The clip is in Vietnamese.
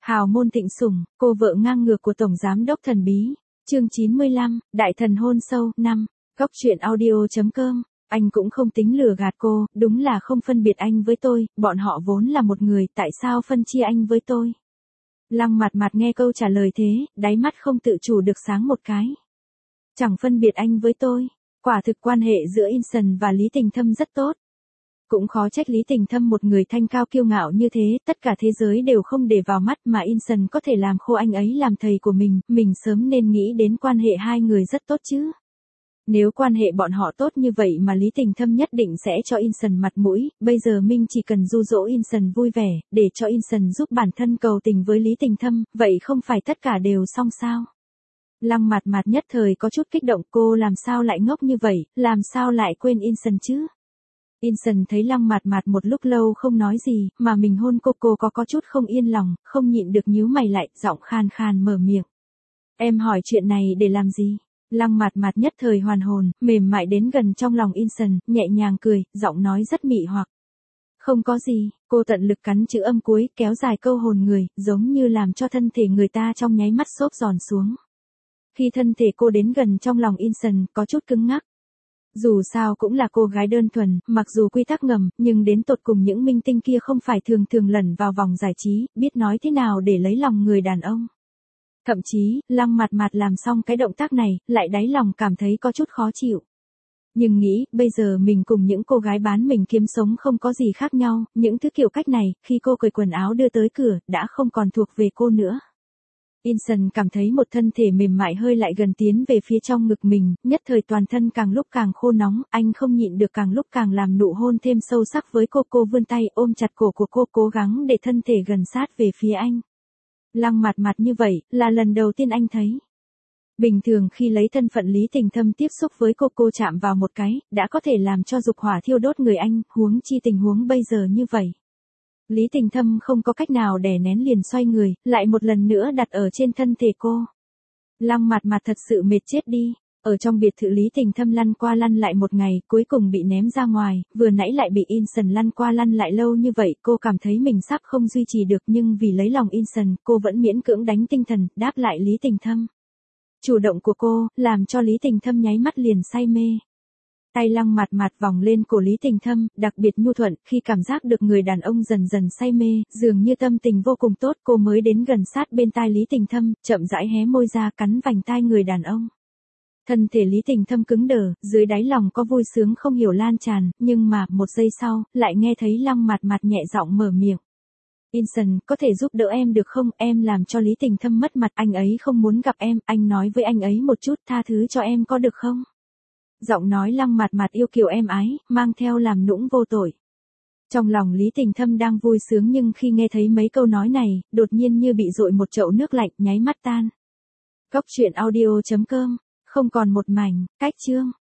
Hào môn thịnh sủng, cô vợ ngang ngược của Tổng Giám đốc thần bí. Chương 95, Đại thần hôn sâu, 5. Góc truyện audio.com. Anh cũng không tính lừa gạt cô, đúng là không phân biệt anh với tôi, bọn họ vốn là một người, tại sao phân chia anh với tôi? Lăng Mặt Mặt nghe câu trả lời thế, đáy mắt không tự chủ được sáng một cái. Chẳng phân biệt anh với tôi, quả thực quan hệ giữa Inson và Lý Tình Thâm rất tốt. Cũng khó trách Lý Tình Thâm một người thanh cao kiêu ngạo như thế, tất cả thế giới đều không để vào mắt mà Inson có thể làm khô anh ấy làm thầy của mình sớm nên nghĩ đến quan hệ hai người rất tốt chứ. Nếu quan hệ bọn họ tốt như vậy mà Lý Tình Thâm nhất định sẽ cho Inson mặt mũi, bây giờ mình chỉ cần dụ dỗ Inson vui vẻ, để cho Inson giúp bản thân cầu tình với Lý Tình Thâm, vậy không phải tất cả đều xong sao? Lăng Mặt Mặt nhất thời có chút kích động, cô làm sao lại ngốc như vậy, làm sao lại quên Inson chứ? Inson thấy Lăng Mặt Mặt một lúc lâu không nói gì, mà mình hôn cô có chút không yên lòng, không nhịn được nhíu mày lại, giọng khan khan mở miệng. Em hỏi chuyện này để làm gì? Lăng Mặt Mặt nhất thời hoàn hồn, mềm mại đến gần trong lòng Inson, nhẹ nhàng cười, giọng nói rất mị hoặc. Không có gì, cô tận lực cắn chữ âm cuối, kéo dài câu hồn người, giống như làm cho thân thể người ta trong nháy mắt xốp giòn xuống. Khi thân thể cô đến gần trong lòng Inson, có chút cứng ngắc. Dù sao cũng là cô gái đơn thuần, mặc dù quy tắc ngầm, nhưng đến tột cùng những minh tinh kia không phải thường lẩn vào vòng giải trí, biết nói thế nào để lấy lòng người đàn ông. Thậm chí, Lăng Mặt Mặt làm xong cái động tác này, lại đáy lòng cảm thấy có chút khó chịu. Nhưng nghĩ, bây giờ mình cùng những cô gái bán mình kiếm sống không có gì khác nhau, những thứ kiểu cách này, khi cô cởi quần áo đưa tới cửa, đã không còn thuộc về cô nữa. Inson cảm thấy một thân thể mềm mại hơi lại gần tiến về phía trong ngực mình, nhất thời toàn thân càng lúc càng khô nóng, anh không nhịn được càng lúc càng làm nụ hôn thêm sâu sắc với cô vươn tay ôm chặt cổ của cô cố gắng để thân thể gần sát về phía anh. Lăng Mặt Mặt như vậy, là lần đầu tiên anh thấy. Bình thường khi lấy thân phận Lý Tình Thâm tiếp xúc với cô chạm vào một cái, đã có thể làm cho dục hỏa thiêu đốt người anh, huống chi tình huống bây giờ như vậy. Lý Tình Thâm không có cách nào đè nén liền xoay người, lại một lần nữa đặt ở trên thân thể cô. Lăng Mặt Mặt thật sự mệt chết đi. Ở trong biệt thự Lý Tình Thâm lăn qua lăn lại một ngày, cuối cùng bị ném ra ngoài, vừa nãy lại bị Inson lăn qua lăn lại lâu như vậy, cô cảm thấy mình sắp không duy trì được nhưng vì lấy lòng Inson, cô vẫn miễn cưỡng đánh tinh thần, đáp lại Lý Tình Thâm. Chủ động của cô, làm cho Lý Tình Thâm nháy mắt liền say mê. Tay Lăng Mặt Mặt vòng lên cổ Lý Tình Thâm, đặc biệt nhu thuận, khi cảm giác được người đàn ông dần dần say mê, dường như tâm tình vô cùng tốt, cô mới đến gần sát bên tai Lý Tình Thâm, chậm rãi hé môi ra cắn vành tai người đàn ông. Thân thể Lý Tình Thâm cứng đờ, dưới đáy lòng có vui sướng không hiểu lan tràn, nhưng mà, một giây sau, lại nghe thấy Lăng Mặt Mặt nhẹ giọng mở miệng. Inson, có thể giúp đỡ em được không, em làm cho Lý Tình Thâm mất mặt, anh ấy không muốn gặp em, anh nói với anh ấy một chút, tha thứ cho em có được không? Giọng nói Lăng Mặt Mặt yêu kiều êm ái, mang theo làm nũng vô tội. Trong lòng Lý Tình Thâm đang vui sướng nhưng khi nghe thấy mấy câu nói này, đột nhiên như bị dội một chậu nước lạnh, nháy mắt tan. Góc truyện audio.com, không còn một mảnh, cách chương.